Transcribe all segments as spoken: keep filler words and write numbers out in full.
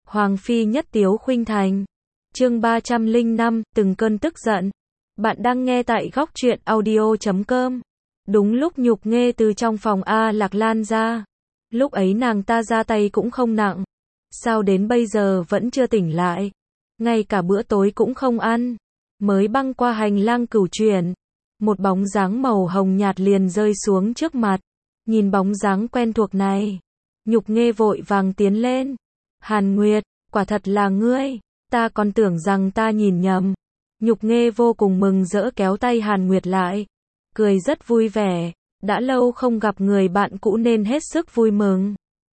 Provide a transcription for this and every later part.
Hoàng phi nhất tiếu khuynh thành. Chương ba trăm lẻ năm, từng cơn tức giận. Bạn đang nghe tại góc truyện audio chấm com. Đúng lúc Nhục Nghê từ trong phòng A Lạc Lan ra. Lúc ấy nàng ta ra tay cũng không nặng. Sao đến bây giờ vẫn chưa tỉnh lại? Ngay cả bữa tối cũng không ăn. Mới băng qua hành lang cửu chuyển. Một bóng dáng màu hồng nhạt liền rơi xuống trước mặt. Nhìn bóng dáng quen thuộc này. Nhục Nghê vội vàng tiến lên. Hàn Nguyệt, quả thật là ngươi. Ta còn tưởng rằng ta nhìn nhầm. Nhục Nghê vô cùng mừng rỡ kéo tay Hàn Nguyệt lại. Cười rất vui vẻ. Đã lâu không gặp người bạn cũ nên hết sức vui mừng.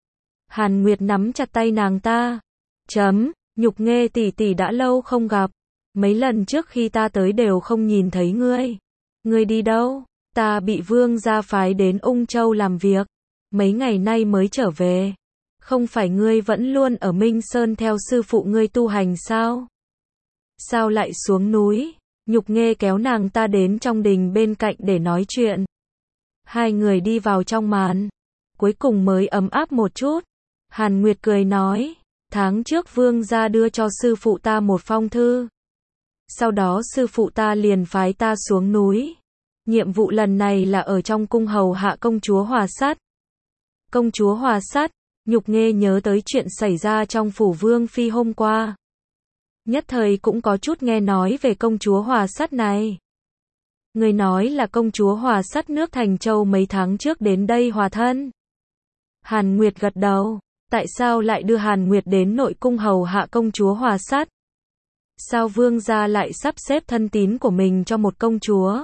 Hàn Nguyệt nắm chặt tay nàng ta. Chấm, Nhục Nghê tỷ tỷ đã lâu không gặp. Mấy lần trước khi ta tới đều không nhìn thấy ngươi. Ngươi đi đâu? Ta bị vương gia phái đến Ung Châu làm việc. Mấy ngày nay mới trở về. Không phải ngươi vẫn luôn ở Minh Sơn theo sư phụ ngươi tu hành sao? Sao lại xuống núi? Nhục Nghê kéo nàng ta đến trong đình bên cạnh để nói chuyện. Hai người đi vào trong màn. Cuối cùng mới ấm áp một chút. Hàn Nguyệt cười nói. Tháng trước vương gia đưa cho sư phụ ta một phong thư. Sau đó sư phụ ta liền phái ta xuống núi. Nhiệm vụ lần này là ở trong cung hầu hạ công chúa Hòa Sát. Công chúa Hòa Sát, Nhục Nghê nhớ tới chuyện xảy ra trong phủ vương phi hôm qua. Nhất thời cũng có chút nghe nói về công chúa Hòa Sát này. Người nói là công chúa Hòa Sát nước Thành Châu mấy tháng trước đến đây hòa thân. Hàn Nguyệt gật đầu. Tại sao lại đưa Hàn Nguyệt đến nội cung hầu hạ công chúa Hòa Sát? Sao vương gia lại sắp xếp thân tín của mình cho một công chúa?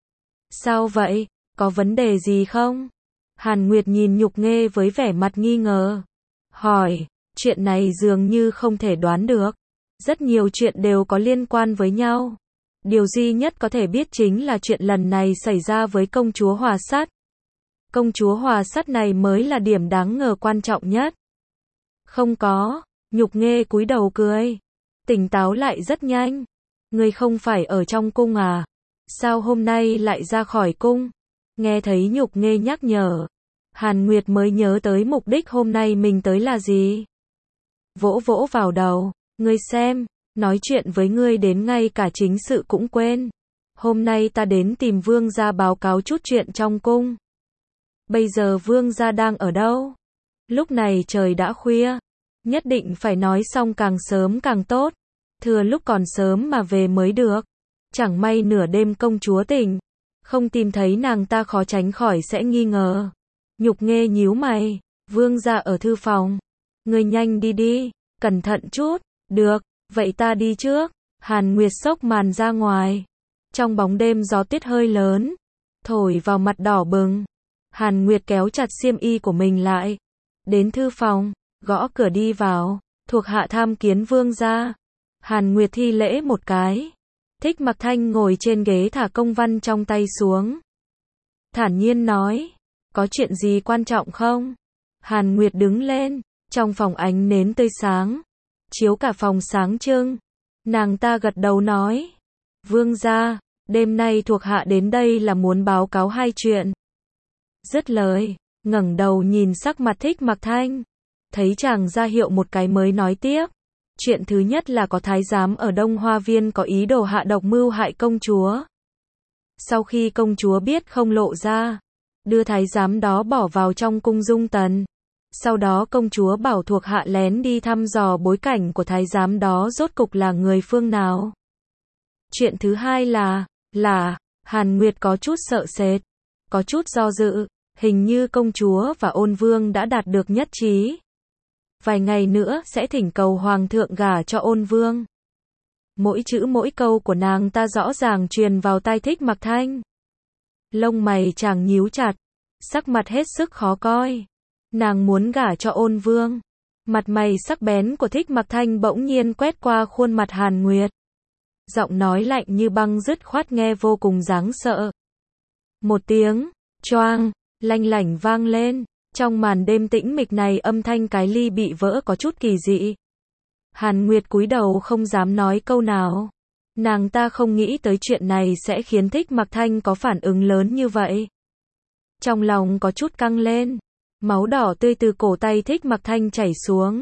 Sao vậy? Có vấn đề gì không? Hàn Nguyệt nhìn Nhục Nghê với vẻ mặt nghi ngờ. Hỏi, chuyện này dường như không thể đoán được. Rất nhiều chuyện đều có liên quan với nhau. Điều duy nhất có thể biết chính là chuyện lần này xảy ra với công chúa Hòa Sát. Công chúa Hòa Sát này mới là điểm đáng ngờ quan trọng nhất. Không có, Nhục Nghê cúi đầu cười. Tỉnh táo lại rất nhanh. Ngươi không phải ở trong cung à? Sao hôm nay lại ra khỏi cung? Nghe thấy Nhục Nghê nhắc nhở. Hàn Nguyệt mới nhớ tới mục đích hôm nay mình tới là gì. Vỗ vỗ vào đầu. Ngươi xem, nói chuyện với ngươi đến ngay cả chính sự cũng quên. Hôm nay ta đến tìm vương gia báo cáo chút chuyện trong cung. Bây giờ vương gia đang ở đâu? Lúc này trời đã khuya. Nhất định phải nói xong càng sớm càng tốt. Thừa lúc còn sớm mà về mới được. Chẳng may nửa đêm công chúa tỉnh. Không tìm thấy nàng ta khó tránh khỏi sẽ nghi ngờ. Nhục Nghê nhíu mày. Vương gia ở thư phòng. Ngươi nhanh đi đi. Cẩn thận chút. Được, vậy ta đi trước. Hàn Nguyệt xốc màn ra ngoài. Trong bóng đêm gió tuyết hơi lớn. Thổi vào mặt đỏ bừng. Hàn Nguyệt kéo chặt xiêm y của mình lại. Đến thư phòng. Gõ cửa đi vào. Thuộc hạ tham kiến vương gia. Hàn Nguyệt thi lễ một cái. Thích Mặc Thanh ngồi trên ghế thả công văn trong tay xuống. Thản nhiên nói. Có chuyện gì quan trọng không? Hàn Nguyệt đứng lên. Trong phòng ánh nến tươi sáng. Chiếu cả phòng sáng trưng. Nàng ta gật đầu nói. Vương gia, đêm nay thuộc hạ đến đây là muốn báo cáo hai chuyện. Dứt lời, ngẩng đầu nhìn sắc mặt Thích Mặc Thanh. Thấy chàng ra hiệu một cái mới nói tiếp. Chuyện thứ nhất là có thái giám ở Đông Hoa Viên có ý đồ hạ độc mưu hại công chúa. Sau khi công chúa biết không lộ ra, đưa thái giám đó bỏ vào trong cung Dung Tần. Sau đó công chúa bảo thuộc hạ lén đi thăm dò bối cảnh của thái giám đó rốt cục là người phương nào. Chuyện thứ hai là, là, Hàn Nguyệt có chút sợ sệt, có chút do dự, hình như công chúa và Ôn Vương đã đạt được nhất trí. Vài ngày nữa sẽ thỉnh cầu Hoàng thượng gả cho Ôn Vương. Mỗi chữ mỗi câu của nàng ta rõ ràng truyền vào tai Thích Mặc Thanh. Lông mày chàng nhíu chặt, sắc mặt hết sức khó coi. Nàng muốn gả cho Ôn Vương. Mặt mày sắc bén của Thích Mặc Thanh bỗng nhiên quét qua khuôn mặt Hàn Nguyệt. Giọng nói lạnh như băng dứt khoát nghe vô cùng đáng sợ. Một tiếng, choang, lanh lảnh vang lên. Trong màn đêm tĩnh mịch này âm thanh cái ly bị vỡ có chút kỳ dị. Hàn Nguyệt cúi đầu không dám nói câu nào. Nàng ta không nghĩ tới chuyện này sẽ khiến Thích Mặc Thanh có phản ứng lớn như vậy. Trong lòng có chút căng lên. Máu đỏ tươi từ cổ tay Thích Mặc Thanh chảy xuống.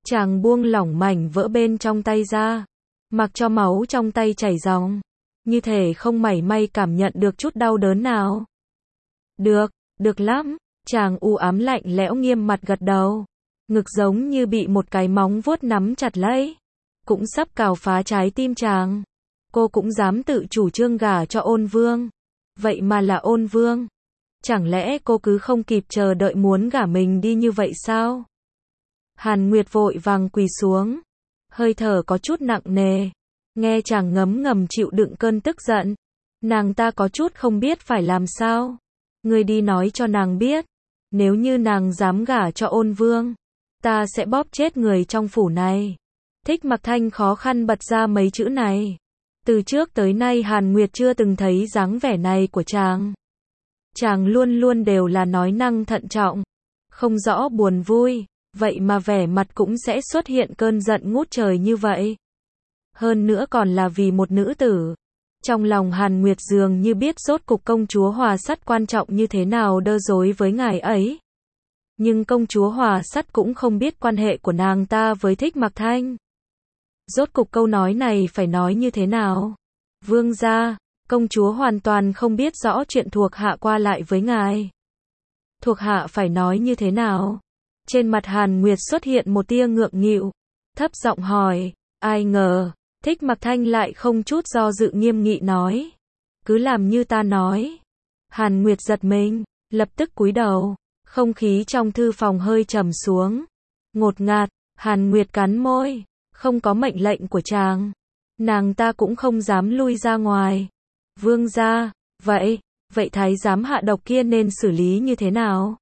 Chàng buông lỏng mảnh vỡ bên trong tay ra, mặc cho máu trong tay chảy ròng, như thể không mảy may cảm nhận được chút đau đớn nào. Được, được lắm, chàng u ám lạnh lẽo nghiêm mặt gật đầu. Ngực giống như bị một cái móng vuốt nắm chặt lấy, cũng sắp cào phá trái tim chàng. Cô cũng dám tự chủ trương gả cho Ôn Vương. Vậy mà là Ôn Vương. Chẳng lẽ cô cứ không kịp chờ đợi muốn gả mình đi như vậy sao? Hàn Nguyệt vội vàng quỳ xuống, hơi thở có chút nặng nề, nghe chàng ngấm ngầm chịu đựng cơn tức giận. Nàng ta có chút không biết phải làm sao. Ngươi đi nói cho nàng biết, nếu như nàng dám gả cho Ôn Vương, ta sẽ bóp chết người trong phủ này. Thích Mặc Thanh khó khăn bật ra mấy chữ này. Từ trước tới nay Hàn Nguyệt chưa từng thấy dáng vẻ này của chàng. Chàng luôn luôn đều là nói năng thận trọng, không rõ buồn vui, vậy mà vẻ mặt cũng sẽ xuất hiện cơn giận ngút trời như vậy. Hơn nữa còn là vì một nữ tử. Trong lòng Hàn Nguyệt dường như biết rốt cục công chúa Hòa Sắt quan trọng như thế nào đơ dối với ngài ấy. Nhưng công chúa Hòa Sắt cũng không biết quan hệ của nàng ta với Thích Mặc Thanh. Rốt cục câu nói này phải nói như thế nào? Vương gia, công chúa hoàn toàn không biết rõ chuyện thuộc hạ qua lại với ngài. Thuộc hạ phải nói như thế nào? Trên mặt Hàn Nguyệt xuất hiện một tia ngượng nghịu, thấp giọng hỏi. Ai ngờ, Thích Mặc Thanh lại không chút do dự nghiêm nghị nói. Cứ làm như ta nói. Hàn Nguyệt giật mình, lập tức cúi đầu. Không khí trong thư phòng hơi trầm xuống. Ngột ngạt, Hàn Nguyệt cắn môi. Không có mệnh lệnh của chàng, nàng ta cũng không dám lui ra ngoài. Vương gia, vậy, vậy thái giám hạ độc kia nên xử lý như thế nào?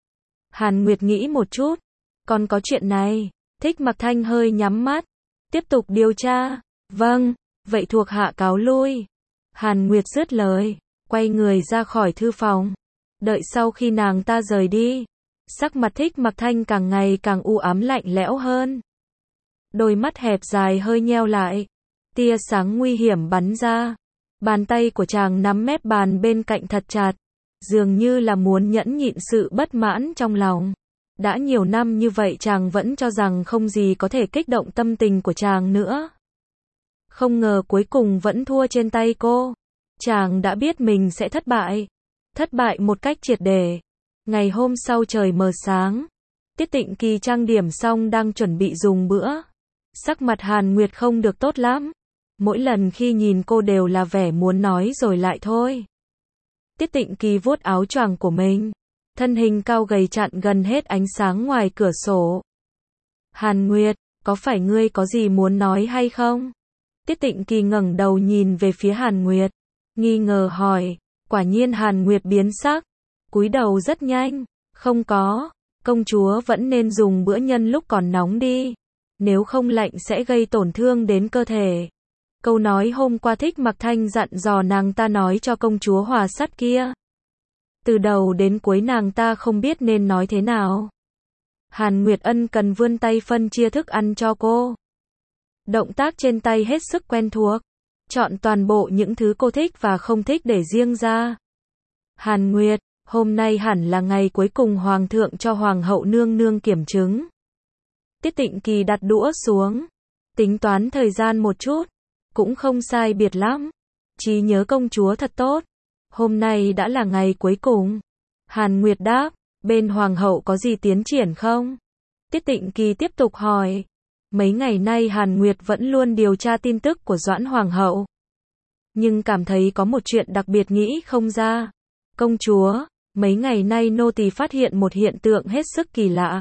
Hàn Nguyệt nghĩ một chút, còn có chuyện này. Thích Mặc Thanh hơi nhắm mắt, tiếp tục điều tra. Vâng, vậy thuộc hạ cáo lui. Hàn Nguyệt dứt lời, quay người ra khỏi thư phòng. Đợi sau khi nàng ta rời đi, sắc mặt Thích Mặc Thanh càng ngày càng u ám lạnh lẽo hơn. Đôi mắt hẹp dài hơi nheo lại, tia sáng nguy hiểm bắn ra. Bàn tay của chàng nắm mép bàn bên cạnh thật chặt, dường như là muốn nhẫn nhịn sự bất mãn trong lòng. Đã nhiều năm như vậy chàng vẫn cho rằng không gì có thể kích động tâm tình của chàng nữa. Không ngờ cuối cùng vẫn thua trên tay cô. Chàng đã biết mình sẽ thất bại. Thất bại một cách triệt để. Ngày hôm sau trời mờ sáng, Tiết Tịnh Kỳ trang điểm xong đang chuẩn bị dùng bữa. Sắc mặt Hàn Nguyệt không được tốt lắm. Mỗi lần khi nhìn cô đều là vẻ muốn nói rồi lại thôi. Tiết Tịnh Kỳ vuốt áo choàng của mình. Thân hình cao gầy chặn gần hết ánh sáng ngoài cửa sổ. Hàn Nguyệt, có phải ngươi có gì muốn nói hay không? Tiết Tịnh Kỳ ngẩng đầu nhìn về phía Hàn Nguyệt, nghi ngờ hỏi. Quả nhiên Hàn Nguyệt biến sắc, cúi đầu rất nhanh. Không có, công chúa vẫn nên dùng bữa nhân lúc còn nóng đi. Nếu không lạnh sẽ gây tổn thương đến cơ thể. Câu nói hôm qua Thích Mặc Thanh dặn dò nàng ta nói cho công chúa Hòa Sắt kia. Từ đầu đến cuối nàng ta không biết nên nói thế nào. Hàn Nguyệt ân cần vươn tay phân chia thức ăn cho cô. Động tác trên tay hết sức quen thuộc. Chọn toàn bộ những thứ cô thích và không thích để riêng ra. Hàn Nguyệt, hôm nay hẳn là ngày cuối cùng Hoàng thượng cho Hoàng hậu nương nương kiểm chứng. Tiết Tịnh Kỳ đặt đũa xuống. Tính toán thời gian một chút. Cũng không sai biệt lắm. Trí nhớ công chúa thật tốt. Hôm nay đã là ngày cuối cùng. Hàn Nguyệt đáp. Bên Hoàng hậu có gì tiến triển không? Tiết Tịnh Kỳ tiếp tục hỏi. Mấy ngày nay Hàn Nguyệt vẫn luôn điều tra tin tức của Doãn Hoàng hậu. Nhưng cảm thấy có một chuyện đặc biệt nghĩ không ra. Công chúa, mấy ngày nay nô tỳ phát hiện một hiện tượng hết sức kỳ lạ.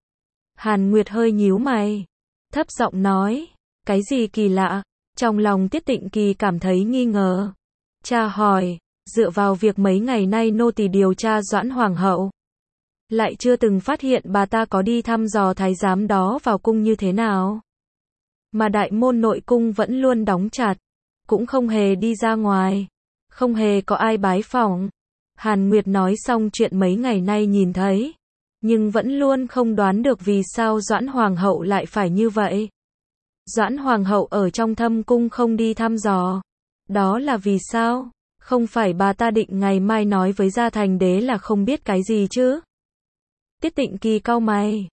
Hàn Nguyệt hơi nhíu mày. Thấp giọng nói. Cái gì kỳ lạ? Trong lòng Tiết Tịnh Kỳ cảm thấy nghi ngờ. Cha hỏi. Dựa vào việc mấy ngày nay nô tỳ điều tra Doãn Hoàng hậu, lại chưa từng phát hiện bà ta có đi thăm dò thái giám đó vào cung như thế nào. Mà đại môn nội cung vẫn luôn đóng chặt. Cũng không hề đi ra ngoài. Không hề có ai bái phỏng. Hàn Nguyệt nói xong chuyện mấy ngày nay nhìn thấy. Nhưng vẫn luôn không đoán được vì sao Doãn Hoàng hậu lại phải như vậy. Doãn Hoàng hậu ở trong thâm cung không đi thăm dò. Đó là vì sao? Không phải bà ta định ngày mai nói với gia thành đế là không biết cái gì chứ? Tiết Tịnh Kỳ cau mày.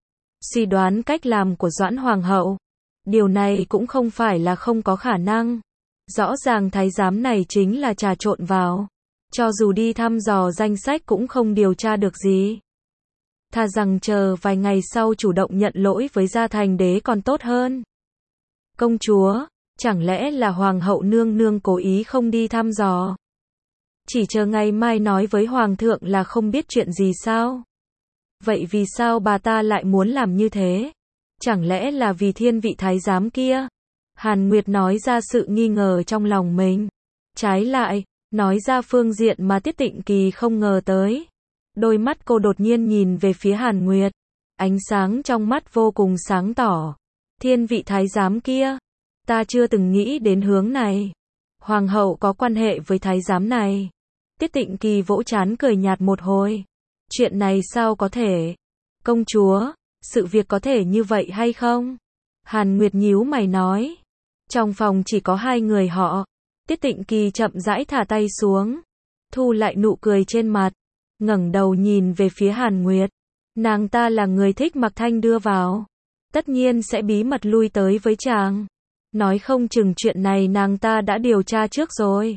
suy đoán cách làm của Doãn Hoàng hậu. Điều này cũng không phải là không có khả năng. Rõ ràng thái giám này chính là trà trộn vào. Cho dù đi thăm dò danh sách cũng không điều tra được gì. Thà rằng chờ vài ngày sau chủ động nhận lỗi với gia thành đế còn tốt hơn. Công chúa, chẳng lẽ là hoàng hậu nương nương cố ý không đi thăm dò? Chỉ chờ ngày mai nói với hoàng thượng là không biết chuyện gì sao? Vậy vì sao bà ta lại muốn làm như thế? Chẳng lẽ là vì thiên vị thái giám kia? Hàn Nguyệt nói ra sự nghi ngờ trong lòng mình. Trái lại, nói ra phương diện mà Tiết Tịnh Kỳ không ngờ tới. Đôi mắt cô đột nhiên nhìn về phía Hàn Nguyệt. Ánh sáng trong mắt vô cùng sáng tỏ. Thiên vị thái giám kia. Ta chưa từng nghĩ đến hướng này. Hoàng hậu có quan hệ với thái giám này. Tiết Tịnh Kỳ vỗ trán cười nhạt một hồi. Chuyện này sao có thể? Công chúa, sự việc có thể như vậy hay không? Hàn Nguyệt nhíu mày nói. Trong phòng chỉ có hai người họ. Tiết Tịnh Kỳ chậm rãi thả tay xuống. Thu lại nụ cười trên mặt. Ngẩng đầu nhìn về phía Hàn Nguyệt. Nàng ta là người thích Mặc Thanh đưa vào. Tất nhiên sẽ bí mật lui tới với chàng. Nói không chừng chuyện này nàng ta đã điều tra trước rồi.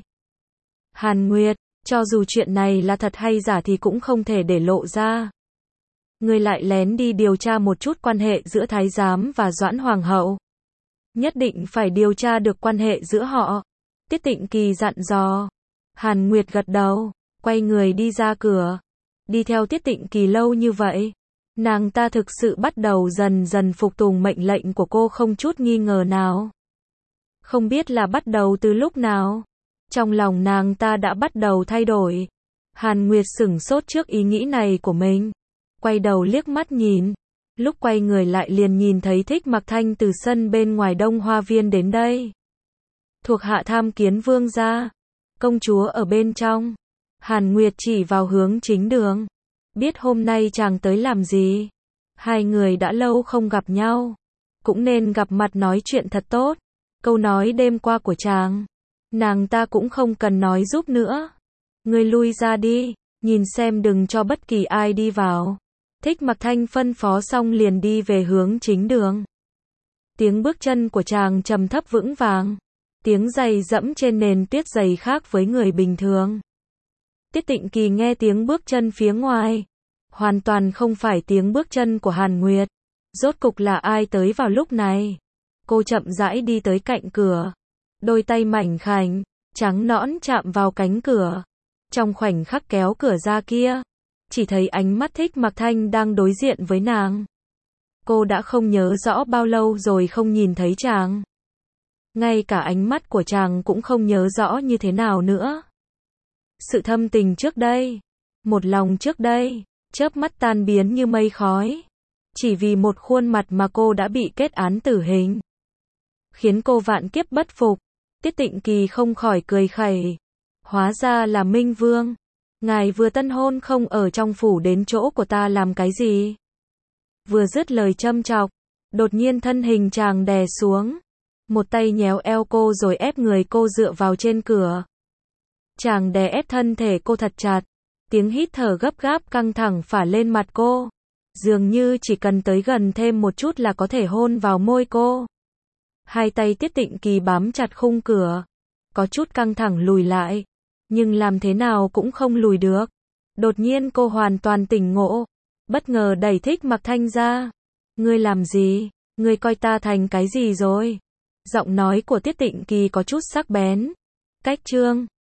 Hàn Nguyệt, cho dù chuyện này là thật hay giả thì cũng không thể để lộ ra. Ngươi lại lén đi điều tra một chút quan hệ giữa thái giám và Doãn Hoàng hậu. Nhất định phải điều tra được quan hệ giữa họ. Tiết Tịnh Kỳ dặn dò. Hàn Nguyệt gật đầu, quay người đi ra cửa. Đi theo Tiết Tịnh Kỳ lâu như vậy, nàng ta thực sự bắt đầu dần dần phục tùng mệnh lệnh của cô không chút nghi ngờ nào. Không biết là bắt đầu từ lúc nào, trong lòng nàng ta đã bắt đầu thay đổi. Hàn Nguyệt sửng sốt trước ý nghĩ này của mình. Quay đầu liếc mắt nhìn. Lúc quay người lại liền nhìn thấy Thích Mặc Thanh từ sân bên ngoài Đông Hoa Viên đến đây. Thuộc hạ tham kiến vương gia. Công chúa ở bên trong. Hàn Nguyệt chỉ vào hướng chính đường. Biết hôm nay chàng tới làm gì. Hai người đã lâu không gặp nhau. Cũng nên gặp mặt nói chuyện thật tốt. Câu nói đêm qua của chàng. Nàng ta cũng không cần nói giúp nữa. Ngươi lui ra đi. Nhìn xem đừng cho bất kỳ ai đi vào. Thích Mặc Thanh phân phó xong liền đi về hướng chính đường. Tiếng bước chân của chàng trầm thấp vững vàng. Tiếng giày dẫm trên nền tuyết dày khác với người bình thường. Tiết Tịnh Kỳ nghe tiếng bước chân phía ngoài. Hoàn toàn không phải tiếng bước chân của Hàn Nguyệt. Rốt cục là ai tới vào lúc này? Cô chậm rãi đi tới cạnh cửa. Đôi tay mảnh khảnh, trắng nõn chạm vào cánh cửa. Trong khoảnh khắc kéo cửa ra kia, chỉ thấy ánh mắt Thích Mặc Thanh đang đối diện với nàng. Cô đã không nhớ rõ bao lâu rồi không nhìn thấy chàng. Ngay cả ánh mắt của chàng cũng không nhớ rõ như thế nào nữa. Sự thâm tình trước đây, một lòng trước đây, chớp mắt tan biến như mây khói. Chỉ vì một khuôn mặt mà cô đã bị kết án tử hình. Khiến cô vạn kiếp bất phục. Tiết Tịnh Kỳ không khỏi cười khẩy. Hóa ra là Minh Vương. Ngài vừa tân hôn không ở trong phủ đến chỗ của ta làm cái gì? Vừa dứt lời châm chọc, đột nhiên thân hình chàng đè xuống. Một tay nhéo eo cô rồi ép người cô dựa vào trên cửa. Chàng đè ép thân thể cô thật chặt. Tiếng hít thở gấp gáp căng thẳng phả lên mặt cô. Dường như chỉ cần tới gần thêm một chút là có thể hôn vào môi cô. Hai tay Tiết Tịnh Kỳ bám chặt khung cửa. Có chút căng thẳng lùi lại. Nhưng làm thế nào cũng không lùi được. Đột nhiên cô hoàn toàn tỉnh ngộ. Bất ngờ đẩy Thích Mặc Thanh ra. Ngươi làm gì? Ngươi coi ta thành cái gì rồi? Giọng nói của Tiết Tịnh Kỳ có chút sắc bén. Cách chương